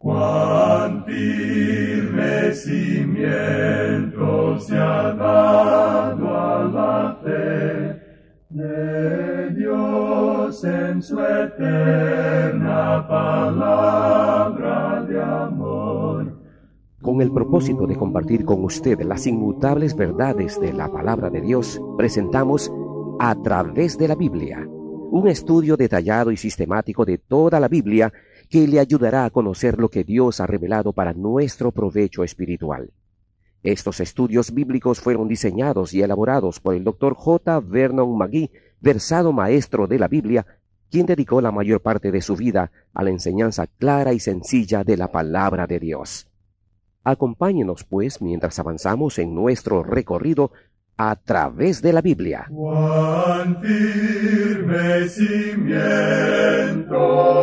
Cuán firme cimiento se ha dado a la fe de Dios en su eterna palabra de amor. Con el propósito de compartir con usted las inmutables verdades de la palabra de Dios, presentamos A Través de la Biblia, un estudio detallado y sistemático de toda la Biblia que le ayudará a conocer lo que Dios ha revelado para nuestro provecho espiritual. Estos estudios bíblicos fueron diseñados y elaborados por el Dr. J. Vernon McGee, versado maestro de la Biblia, quien dedicó la mayor parte de su vida a la enseñanza clara y sencilla de la palabra de Dios. Acompáñenos, pues, mientras avanzamos en nuestro recorrido a través de la Biblia. Cuán firme cimiento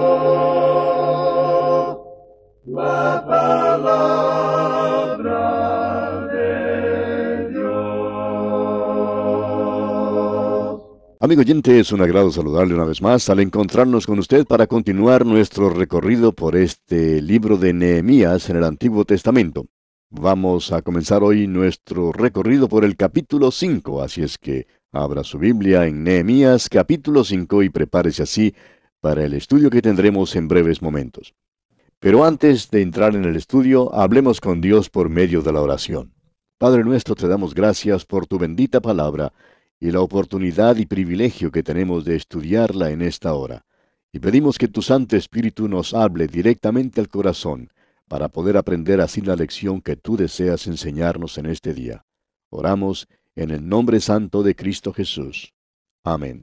la palabra de Dios. Amigo oyente, es un agrado saludarle una vez más al encontrarnos con usted para continuar nuestro recorrido por este libro de Nehemías en el Antiguo Testamento. Vamos a comenzar hoy nuestro recorrido por el capítulo 5, así es que abra su Biblia en Nehemías capítulo 5 y prepárese así para el estudio que tendremos en breves momentos. Pero antes de entrar en el estudio, hablemos con Dios por medio de la oración. Padre nuestro, te damos gracias por tu bendita palabra y la oportunidad y privilegio que tenemos de estudiarla en esta hora. Y pedimos que tu Santo Espíritu nos hable directamente al corazón, para poder aprender así la lección que tú deseas enseñarnos en este día. Oramos en el nombre santo de Cristo Jesús. Amén.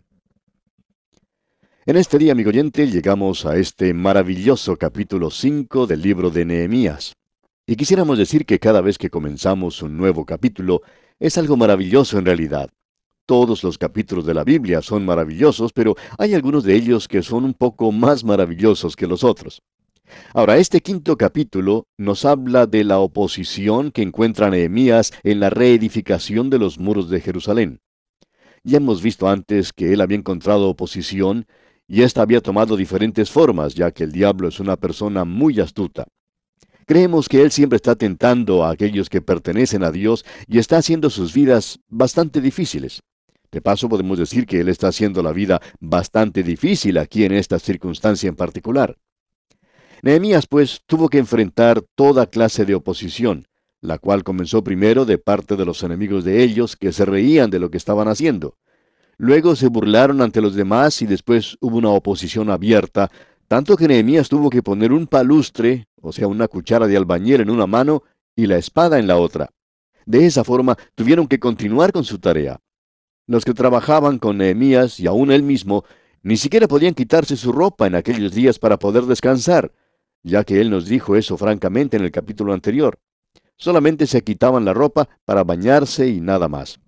En este día, amigo oyente, llegamos a este maravilloso capítulo 5 del libro de Nehemías. Y quisiéramos decir que cada vez que comenzamos un nuevo capítulo, es algo maravilloso en realidad. Todos los capítulos de la Biblia son maravillosos, pero hay algunos de ellos que son un poco más maravillosos que los otros. Ahora, este quinto capítulo nos habla de la oposición que encuentra Nehemías en la reedificación de los muros de Jerusalén. Ya hemos visto antes que él había encontrado oposición, y ésta había tomado diferentes formas, ya que el diablo es una persona muy astuta. Creemos que él siempre está tentando a aquellos que pertenecen a Dios y está haciendo sus vidas bastante difíciles. De paso, podemos decir que él está haciendo la vida bastante difícil aquí en esta circunstancia en particular. Nehemías, pues, tuvo que enfrentar toda clase de oposición, la cual comenzó primero de parte de los enemigos de ellos, que se reían de lo que estaban haciendo. Luego se burlaron ante los demás y después hubo una oposición abierta, tanto que Nehemías tuvo que poner un palustre, o sea, una cuchara de albañil en una mano y la espada en la otra. De esa forma tuvieron que continuar con su tarea. Los que trabajaban con Nehemías y aún él mismo, ni siquiera podían quitarse su ropa en aquellos días para poder descansar, ya que él nos dijo eso francamente en el capítulo anterior. Solamente se quitaban la ropa para bañarse y nada más.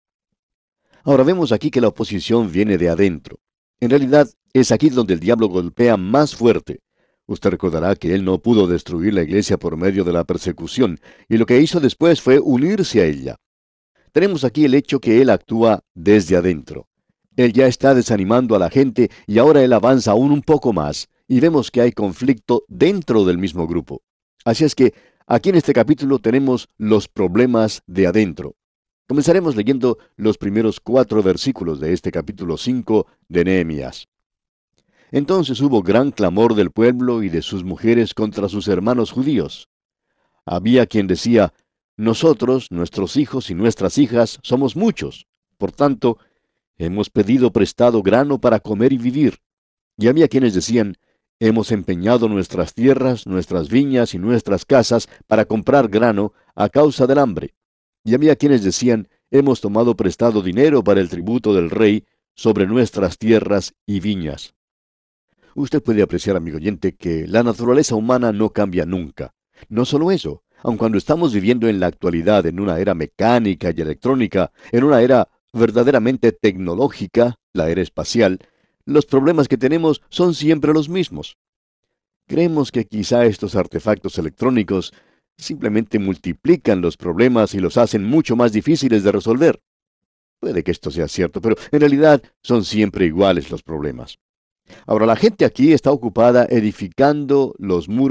Ahora vemos aquí que la oposición viene de adentro. En realidad, es aquí donde el diablo golpea más fuerte. Usted recordará que él no pudo destruir la iglesia por medio de la persecución, y lo que hizo después fue unirse a ella. Tenemos aquí el hecho que él actúa desde adentro. Él ya está desanimando a la gente y ahora él avanza aún un poco más, y vemos que hay conflicto dentro del mismo grupo. Así es que aquí en este capítulo tenemos los problemas de adentro. Comenzaremos leyendo los primeros 4 versículos de este capítulo 5 de Nehemías. Entonces hubo gran clamor del pueblo y de sus mujeres contra sus hermanos judíos. Había quien decía: nosotros, nuestros hijos y nuestras hijas, somos muchos. Por tanto, hemos pedido prestado grano para comer y vivir. Y había quienes decían: hemos empeñado nuestras tierras, nuestras viñas y nuestras casas para comprar grano a causa del hambre. Y había quienes decían: hemos tomado prestado dinero para el tributo del rey sobre nuestras tierras y viñas. Usted puede apreciar, amigo oyente, que la naturaleza humana no cambia nunca. No solo eso, aun cuando estamos viviendo en la actualidad en una era mecánica y electrónica, en una era verdaderamente tecnológica, la era espacial, los problemas que tenemos son siempre los mismos. Creemos que quizá estos artefactos electrónicos simplemente multiplican los problemas y los hacen mucho más difíciles de resolver. Puede que esto sea cierto, pero en realidad son siempre iguales los problemas. Ahora, la gente aquí está ocupada edificando los muros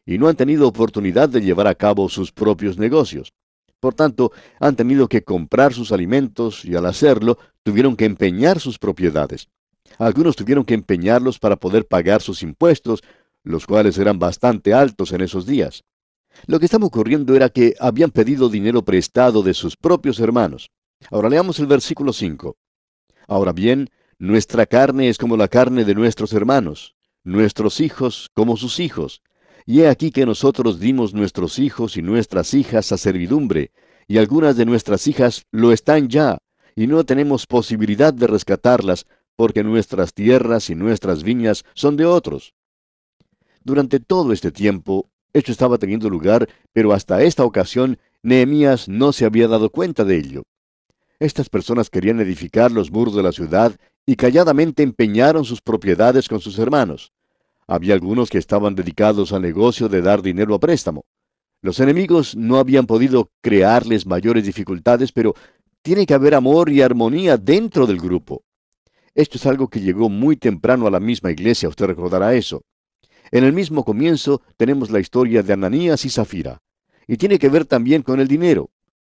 y no han tenido oportunidad de llevar a cabo sus propios negocios. Por tanto, han tenido que comprar sus alimentos y al hacerlo tuvieron que empeñar sus propiedades. Algunos tuvieron que empeñarlos para poder pagar sus impuestos, los cuales eran bastante altos en esos días. Lo que estaba ocurriendo era que habían pedido dinero prestado de sus propios hermanos. Ahora leamos el versículo 5. Ahora bien, nuestra carne es como la carne de nuestros hermanos, nuestros hijos como sus hijos. Y he aquí que nosotros dimos nuestros hijos y nuestras hijas a servidumbre, y algunas de nuestras hijas lo están ya, y no tenemos posibilidad de rescatarlas, porque nuestras tierras y nuestras viñas son de otros. Durante todo este tiempo, esto estaba teniendo lugar, pero hasta esta ocasión, Nehemías no se había dado cuenta de ello. Estas personas querían edificar los muros de la ciudad y calladamente empeñaron sus propiedades con sus hermanos. Había algunos que estaban dedicados al negocio de dar dinero a préstamo. Los enemigos no habían podido crearles mayores dificultades, pero tiene que haber amor y armonía dentro del grupo. Esto es algo que llegó muy temprano a la misma iglesia, usted recordará eso. En el mismo comienzo tenemos la historia de Ananías y Zafira, y tiene que ver también con el dinero.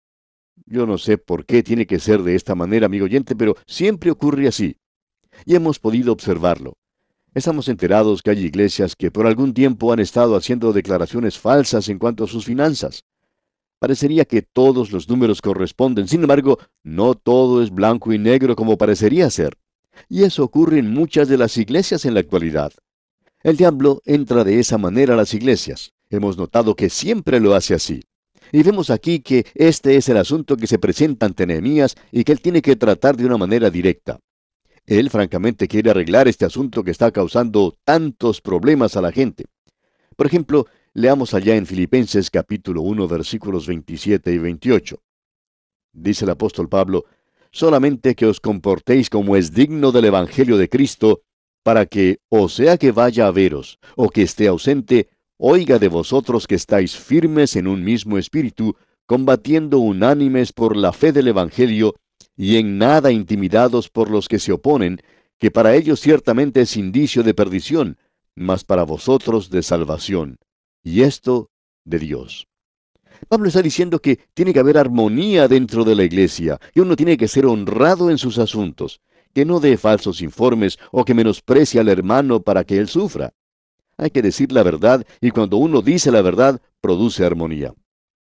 Yo no sé por qué tiene que ser de esta manera, amigo oyente, pero siempre ocurre así. Y hemos podido observarlo. Estamos enterados que hay iglesias que por algún tiempo han estado haciendo declaraciones falsas en cuanto a sus finanzas. Parecería que todos los números corresponden, sin embargo, no todo es blanco y negro como parecería ser. Y eso ocurre en muchas de las iglesias en la actualidad. El diablo entra de esa manera a las iglesias. Hemos notado que siempre lo hace así. Y vemos aquí que este es el asunto que se presenta ante Nehemías y que él tiene que tratar de una manera directa. Él francamente quiere arreglar este asunto que está causando tantos problemas a la gente. Por ejemplo, leamos allá en Filipenses capítulo 1 versículos 27 y 28. Dice el apóstol Pablo, solamente que os comportéis como es digno del Evangelio de Cristo, para que, o sea que vaya a veros, o que esté ausente, oiga de vosotros que estáis firmes en un mismo espíritu, combatiendo unánimes por la fe del Evangelio, y en nada intimidados por los que se oponen, que para ellos ciertamente es indicio de perdición, mas para vosotros de salvación, y esto de Dios. Pablo está diciendo que tiene que haber armonía dentro de la iglesia, que uno tiene que ser honrado en sus asuntos, que no dé falsos informes o que menosprecie al hermano para que él sufra. Hay que decir la verdad, y cuando uno dice la verdad, produce armonía.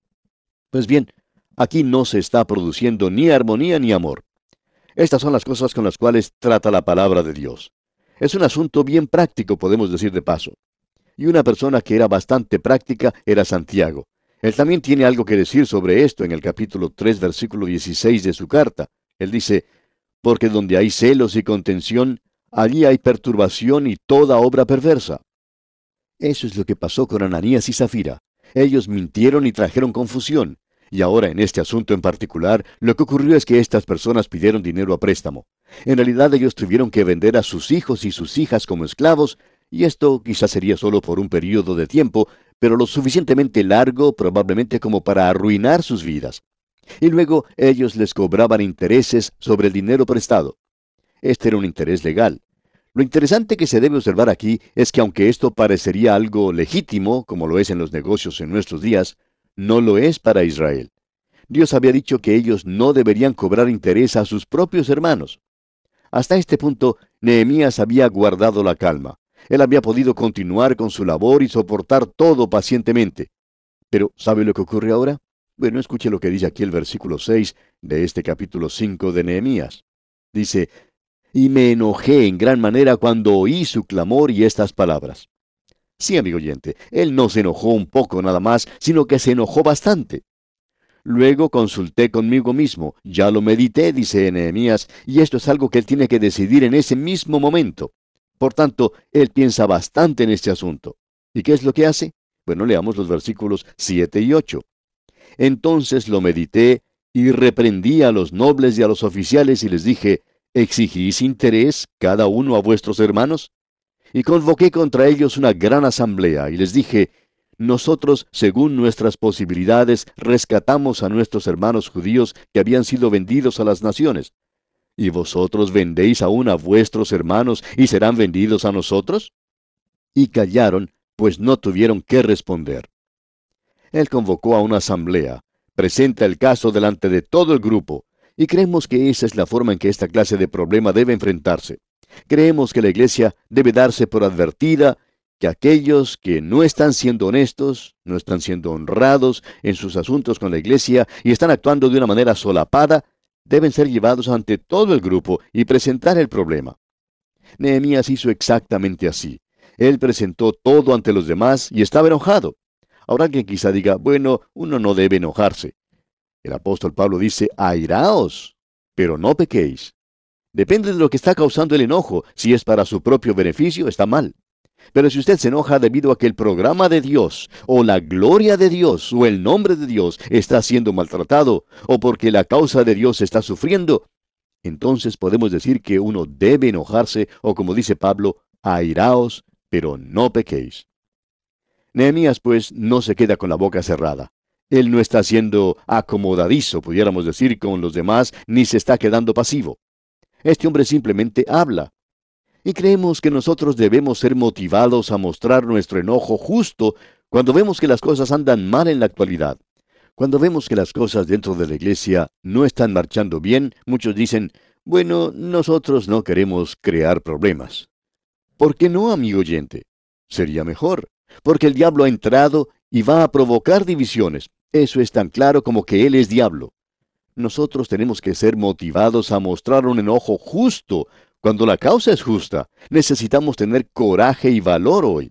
Pues bien, aquí no se está produciendo ni armonía ni amor. Estas son las cosas con las cuales trata la palabra de Dios. Es un asunto bien práctico, podemos decir de paso. Y una persona que era bastante práctica era Santiago. Él también tiene algo que decir sobre esto en el capítulo 3, versículo 16 de su carta. Él dice, porque donde hay celos y contención, allí hay perturbación y toda obra perversa. Eso es lo que pasó con Ananías y Zafira. Ellos mintieron y trajeron confusión. Y ahora en este asunto en particular, lo que ocurrió es que estas personas pidieron dinero a préstamo. En realidad ellos tuvieron que vender a sus hijos y sus hijas como esclavos, y esto quizás sería solo por un periodo de tiempo, pero lo suficientemente largo probablemente como para arruinar sus vidas. Y luego ellos les cobraban intereses sobre el dinero prestado. Este era un interés legal. Lo interesante que se debe observar aquí es que aunque esto parecería algo legítimo, como lo es en los negocios en nuestros días, no lo es para Israel. Dios había dicho que ellos no deberían cobrar interés a sus propios hermanos. Hasta este punto, Nehemías había guardado la calma. Él había podido continuar con su labor y soportar todo pacientemente. Pero, ¿sabe lo que ocurre ahora? Bueno, escuche lo que dice aquí el versículo 6 de este capítulo 5 de Nehemías. Dice, y me enojé en gran manera cuando oí su clamor y estas palabras. Sí, amigo oyente, él no se enojó un poco nada más, sino que se enojó bastante. Luego consulté conmigo mismo, ya lo medité, dice Nehemías, y esto es algo que él tiene que decidir en ese mismo momento. Por tanto, él piensa bastante en este asunto. ¿Y qué es lo que hace? Bueno, leamos los versículos 7 y 8. Entonces lo medité y reprendí a los nobles y a los oficiales y les dije, ¿exigís interés cada uno a vuestros hermanos? Y convoqué contra ellos una gran asamblea y les dije, nosotros, según nuestras posibilidades, rescatamos a nuestros hermanos judíos que habían sido vendidos a las naciones. ¿Y vosotros vendéis aún a vuestros hermanos y serán vendidos a nosotros? Y callaron, pues no tuvieron qué responder. Él convocó a una asamblea, presenta el caso delante de todo el grupo, y creemos que esa es la forma en que esta clase de problema debe enfrentarse. Creemos que la iglesia debe darse por advertida que aquellos que no están siendo honestos, no están siendo honrados en sus asuntos con la iglesia y están actuando de una manera solapada, deben ser llevados ante todo el grupo y presentar el problema. Nehemías hizo exactamente así. Él presentó todo ante los demás y estaba enojado. Ahora alguien quizá diga, bueno, uno no debe enojarse. El apóstol Pablo dice, airaos, pero no pequéis. Depende de lo que está causando el enojo. Si es para su propio beneficio, está mal. Pero si usted se enoja debido a que el programa de Dios, o la gloria de Dios, o el nombre de Dios está siendo maltratado, o porque la causa de Dios está sufriendo, entonces podemos decir que uno debe enojarse, o como dice Pablo, airaos, pero no pequéis. Nehemías, pues, no se queda con la boca cerrada. Él no está siendo acomodadizo, pudiéramos decir, con los demás, ni se está quedando pasivo. Este hombre simplemente habla. Y creemos que nosotros debemos ser motivados a mostrar nuestro enojo justo cuando vemos que las cosas andan mal en la actualidad. Cuando vemos que las cosas dentro de la iglesia no están marchando bien, muchos dicen, bueno, nosotros no queremos crear problemas. ¿Por qué no, amigo oyente? Sería mejor, porque el diablo ha entrado y va a provocar divisiones. Eso es tan claro como que él es diablo. Nosotros tenemos que ser motivados a mostrar un enojo justo. Cuando la causa es justa, necesitamos tener coraje y valor hoy.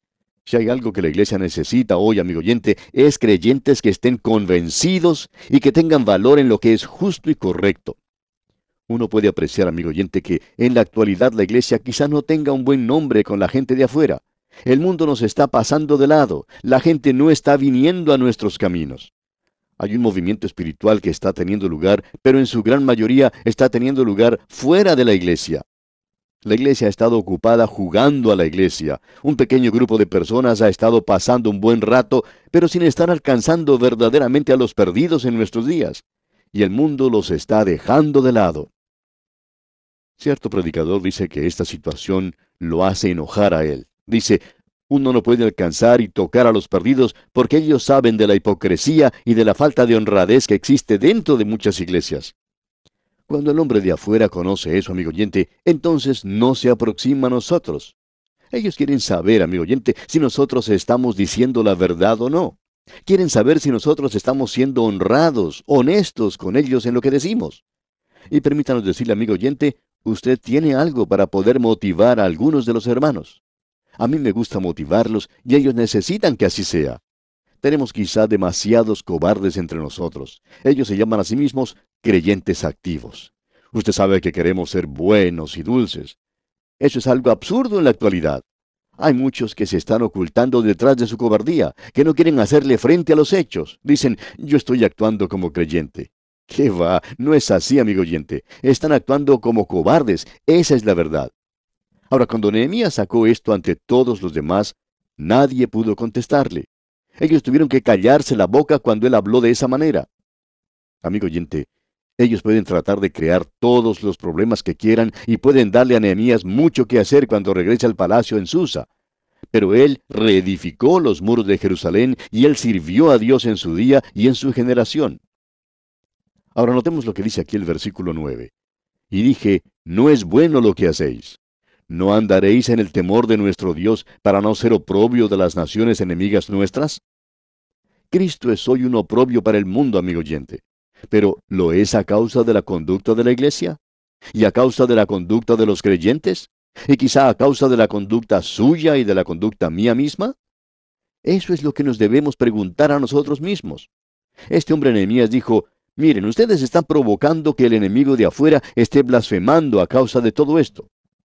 Si hay algo que la iglesia necesita hoy, amigo oyente, es creyentes que estén convencidos y que tengan valor en lo que es justo y correcto. Uno puede apreciar, amigo oyente, que en la actualidad la iglesia quizá no tenga un buen nombre con la gente de afuera. El mundo nos está pasando de lado. La gente no está viniendo a nuestros caminos. Hay un movimiento espiritual que está teniendo lugar, pero en su gran mayoría está teniendo lugar fuera de la iglesia. La iglesia ha estado ocupada jugando a la iglesia. Un pequeño grupo de personas ha estado pasando un buen rato, pero sin estar alcanzando verdaderamente a los perdidos en nuestros días. Y el mundo los está dejando de lado. Cierto predicador dice que esta situación lo hace enojar a él. Dice, uno no puede alcanzar y tocar a los perdidos porque ellos saben de la hipocresía y de la falta de honradez que existe dentro de muchas iglesias. Cuando el hombre de afuera conoce eso, amigo oyente, entonces no se aproxima a nosotros. Ellos quieren saber, amigo oyente, si nosotros estamos diciendo la verdad o no. Quieren saber si nosotros estamos siendo honrados, honestos con ellos en lo que decimos. Y permítanos decirle, amigo oyente, usted tiene algo para poder motivar a algunos de los hermanos. A mí me gusta motivarlos y ellos necesitan que así sea. Tenemos quizá demasiados cobardes entre nosotros. Ellos se llaman a sí mismos creyentes activos. Usted sabe que queremos ser buenos y dulces. Eso es algo absurdo en la actualidad. Hay muchos que se están ocultando detrás de su cobardía, que no quieren hacerle frente a los hechos. Dicen, yo estoy actuando como creyente. ¿Qué va? No es así, amigo oyente. Están actuando como cobardes. Esa es la verdad. Ahora, cuando Nehemías sacó esto ante todos los demás, nadie pudo contestarle. Ellos tuvieron que callarse la boca cuando él habló de esa manera. Amigo oyente, ellos pueden tratar de crear todos los problemas que quieran y pueden darle a Nehemías mucho que hacer cuando regrese al palacio en Susa. Pero él reedificó los muros de Jerusalén y él sirvió a Dios en su día y en su generación. Ahora notemos lo que dice aquí el versículo 9. Y dije, no es bueno lo que hacéis. ¿No andaréis en el temor de nuestro Dios para no ser oprobio de las naciones enemigas nuestras? Cristo es hoy un oprobio para el mundo, amigo oyente. Pero, ¿lo es a causa de la conducta de la iglesia? ¿Y a causa de la conducta de los creyentes? ¿Y quizá a causa de la conducta suya y de la conducta mía misma? Eso es lo que nos debemos preguntar a nosotros mismos. Este hombre Nehemías dijo, miren, ustedes están provocando que el enemigo de afuera esté blasfemando a causa de todo esto.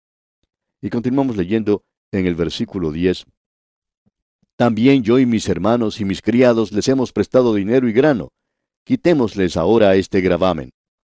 Y continuamos leyendo en el versículo 10. También yo y mis hermanos y mis criados les hemos prestado dinero y grano. Quitémosles ahora este gravamen.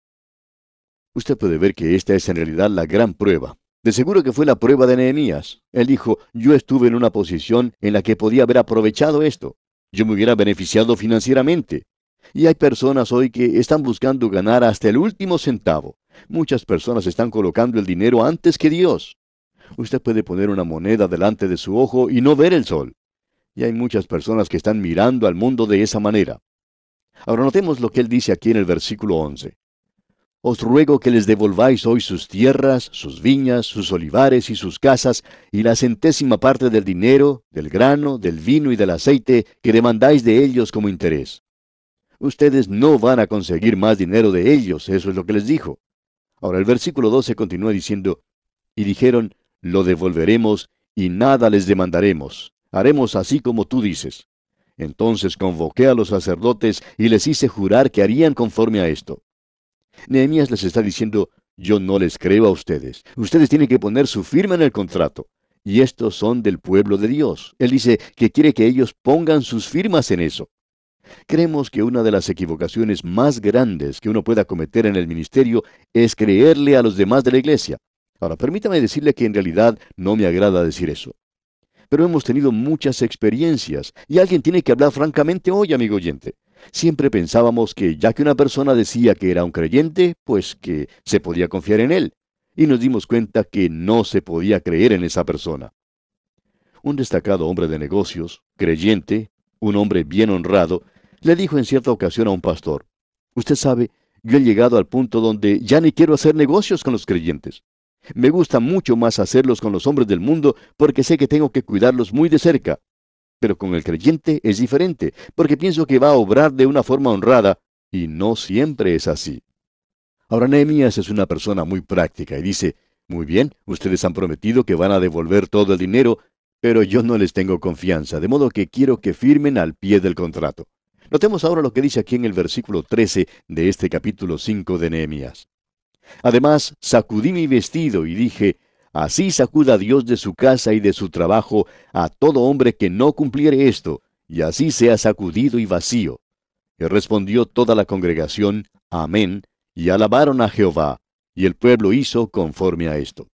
Usted puede ver que esta es en realidad la gran prueba. De seguro que fue la prueba de Nehemías. Él dijo, yo estuve en una posición en la que podía haber aprovechado esto. Yo me hubiera beneficiado financieramente. Y hay personas hoy que están buscando ganar hasta el último centavo. Muchas personas están colocando el dinero antes que Dios. Usted puede poner una moneda delante de su ojo y no ver el sol. Y hay muchas personas que están mirando al mundo de esa manera. Ahora notemos lo que él dice aquí en el versículo 11. Os ruego que les devolváis hoy sus tierras, sus viñas, sus olivares y sus casas, y la centésima parte del dinero, del grano, del vino y del aceite que demandáis de ellos como interés. Ustedes no van a conseguir más dinero de ellos, eso es lo que les dijo. Ahora el versículo 12 continúa diciendo, y dijeron, lo devolveremos, y nada les demandaremos. Haremos así como tú dices. Entonces convoqué a los sacerdotes y les hice jurar que harían conforme a esto. Nehemías les está diciendo, yo no les creo a ustedes. Ustedes tienen que poner su firma en el contrato. Y estos son del pueblo de Dios. Él dice que quiere que ellos pongan sus firmas en eso. Creemos que una de las equivocaciones más grandes que uno pueda cometer en el ministerio es creerle a los demás de la iglesia. Ahora, permítame decirle que en realidad no me agrada decir eso. Pero hemos tenido muchas experiencias, y alguien tiene que hablar francamente hoy, amigo oyente. Siempre pensábamos que ya que una persona decía que era un creyente, pues que se podía confiar en él. Y nos dimos cuenta que no se podía creer en esa persona. Un destacado hombre de negocios, creyente, un hombre bien honrado, le dijo en cierta ocasión a un pastor, usted sabe, yo he llegado al punto donde ya ni quiero hacer negocios con los creyentes. Me gusta mucho más hacerlos con los hombres del mundo porque sé que tengo que cuidarlos muy de cerca. Pero con el creyente es diferente, porque pienso que va a obrar de una forma honrada, y no siempre es así. Ahora Nehemías es una persona muy práctica y dice, muy bien, ustedes han prometido que van a devolver todo el dinero, pero yo no les tengo confianza, de modo que quiero que firmen al pie del contrato. Notemos ahora lo que dice aquí en el versículo 13 de este capítulo 5 de Nehemías. Además, sacudí mi vestido y dije, así sacuda Dios de su casa y de su trabajo a todo hombre que no cumpliere esto, y así sea sacudido y vacío. Y respondió toda la congregación, amén, y alabaron a Jehová, y el pueblo hizo conforme a esto.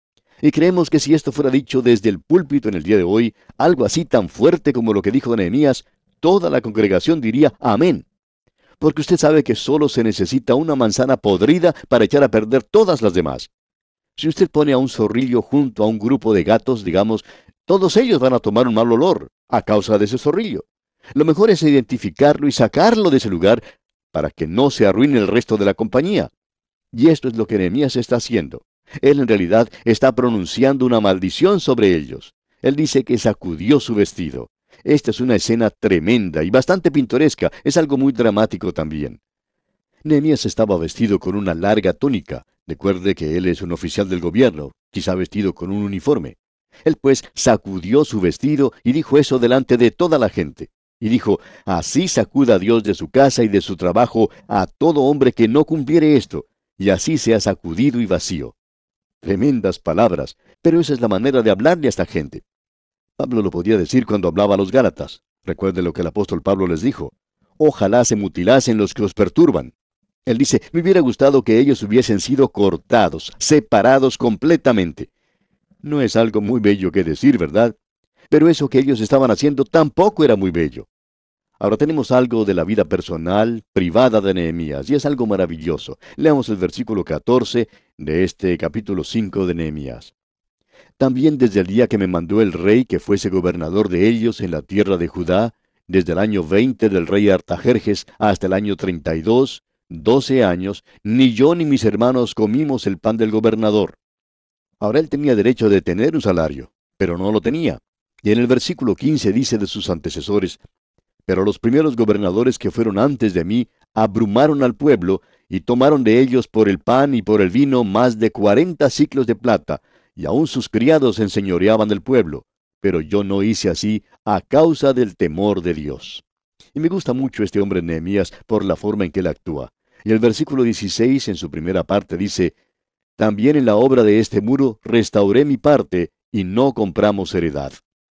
Y creemos que si esto fuera dicho desde el púlpito en el día de hoy, algo así tan fuerte como lo que dijo Nehemías, toda la congregación diría amén. Porque usted sabe que solo se necesita una manzana podrida para echar a perder todas las demás. Si usted pone a un zorrillo junto a un grupo de gatos, digamos, todos ellos van a tomar un mal olor a causa de ese zorrillo. Lo mejor es identificarlo y sacarlo de ese lugar para que no se arruine el resto de la compañía. Y esto es lo que Nehemías está haciendo. Él en realidad está pronunciando una maldición sobre ellos. Él dice que sacudió su vestido. Esta es una escena tremenda y bastante pintoresca, es algo muy dramático también. Nehemías estaba vestido con una larga túnica. Recuerde que él es un oficial del gobierno, quizá vestido con un uniforme. Él pues sacudió su vestido y dijo eso delante de toda la gente. Y dijo, así sacuda Dios de su casa y de su trabajo a todo hombre que no cumpliere esto, y así sea sacudido y vacío. Tremendas palabras, pero esa es la manera de hablarle a esta gente. Pablo lo podía decir cuando hablaba a los Gálatas. Recuerde lo que el apóstol Pablo les dijo. Ojalá se mutilasen los que os perturban. Él dice, me hubiera gustado que ellos hubiesen sido cortados, separados completamente. No es algo muy bello que decir, ¿verdad? Pero eso que ellos estaban haciendo tampoco era muy bello. Ahora tenemos algo de la vida personal, privada de Nehemías, y es algo maravilloso. Leamos el versículo 14 de este capítulo 5 de Nehemías. También desde el día que me mandó el rey que fuese gobernador de ellos en la tierra de Judá, desde el año 20 del rey Artajerjes hasta el año 32, 12 años, ni yo ni mis hermanos comimos el pan del gobernador. Ahora él tenía derecho de tener un salario, pero no lo tenía. Y en el versículo 15 dice de sus antecesores, pero los primeros gobernadores que fueron antes de mí abrumaron al pueblo y tomaron de ellos por el pan y por el vino más de 40 siclos de plata, y aun sus criados enseñoreaban del pueblo. Pero yo no hice así a causa del temor de Dios. Y me gusta mucho este hombre Nehemías por la forma en que él actúa. Y el versículo 16 en su primera parte dice, también en la obra de este muro restauré mi parte y no compramos heredad.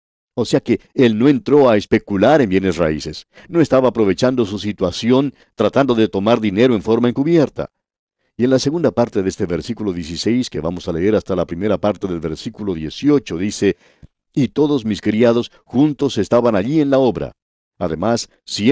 O sea que él no entró a especular en bienes raíces. No estaba aprovechando su situación tratando de tomar dinero en forma encubierta. Y en la segunda parte de este versículo 16, que vamos a leer hasta la primera parte del versículo 18, dice, y todos mis criados juntos estaban allí en la obra. Además,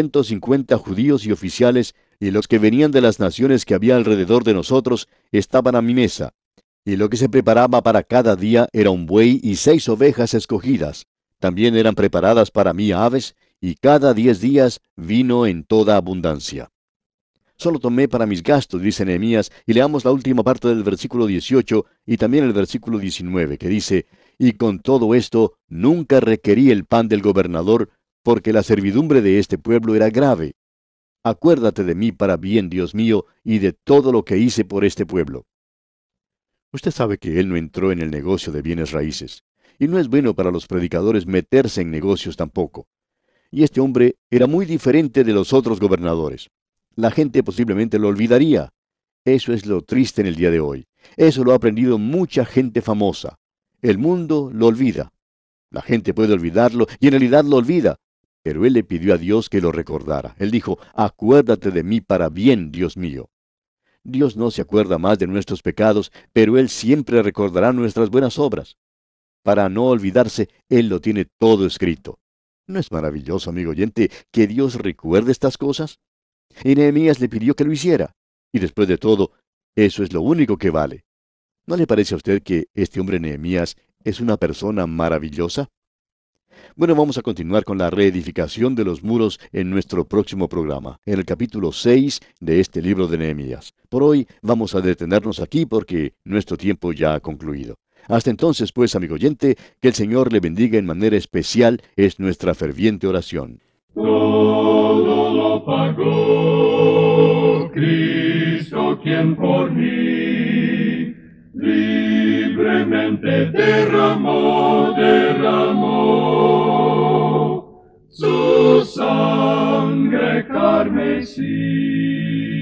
150 judíos y oficiales, y los que venían de las naciones que había alrededor de nosotros, estaban a mi mesa. Y lo que se preparaba para cada día era un buey y 6 ovejas escogidas. También eran preparadas para mí aves, y cada 10 días vino en toda abundancia. Solo tomé para mis gastos, dice Nehemías, y leamos la última parte del versículo 18 y también el versículo 19, que dice, y con todo esto nunca requerí el pan del gobernador, porque la servidumbre de este pueblo era grave. Acuérdate de mí para bien, Dios mío, y de todo lo que hice por este pueblo. Usted sabe que él no entró en el negocio de bienes raíces, y no es bueno para los predicadores meterse en negocios tampoco. Y este hombre era muy diferente de los otros gobernadores. La gente posiblemente lo olvidaría. Eso es lo triste en el día de hoy. Eso lo ha aprendido mucha gente famosa. El mundo lo olvida. La gente puede olvidarlo y en realidad lo olvida. Pero él le pidió a Dios que lo recordara. Él dijo, acuérdate de mí para bien, Dios mío. Dios no se acuerda más de nuestros pecados, pero Él siempre recordará nuestras buenas obras. Para no olvidarse, Él lo tiene todo escrito. ¿No es maravilloso, amigo oyente, que Dios recuerde estas cosas? Y Nehemías le pidió que lo hiciera. Y después de todo, eso es lo único que vale. ¿No le parece a usted que este hombre Nehemías es una persona maravillosa? Bueno, vamos a continuar con la reedificación de los muros en nuestro próximo programa, en el capítulo 6 de este libro de Nehemías. Por hoy vamos a detenernos aquí porque nuestro tiempo ya ha concluido. Hasta entonces, pues, amigo oyente, que el Señor le bendiga en manera especial, es nuestra ferviente oración. Todo lo pagó Cristo quien por mí libremente derramó su sangre carmesí.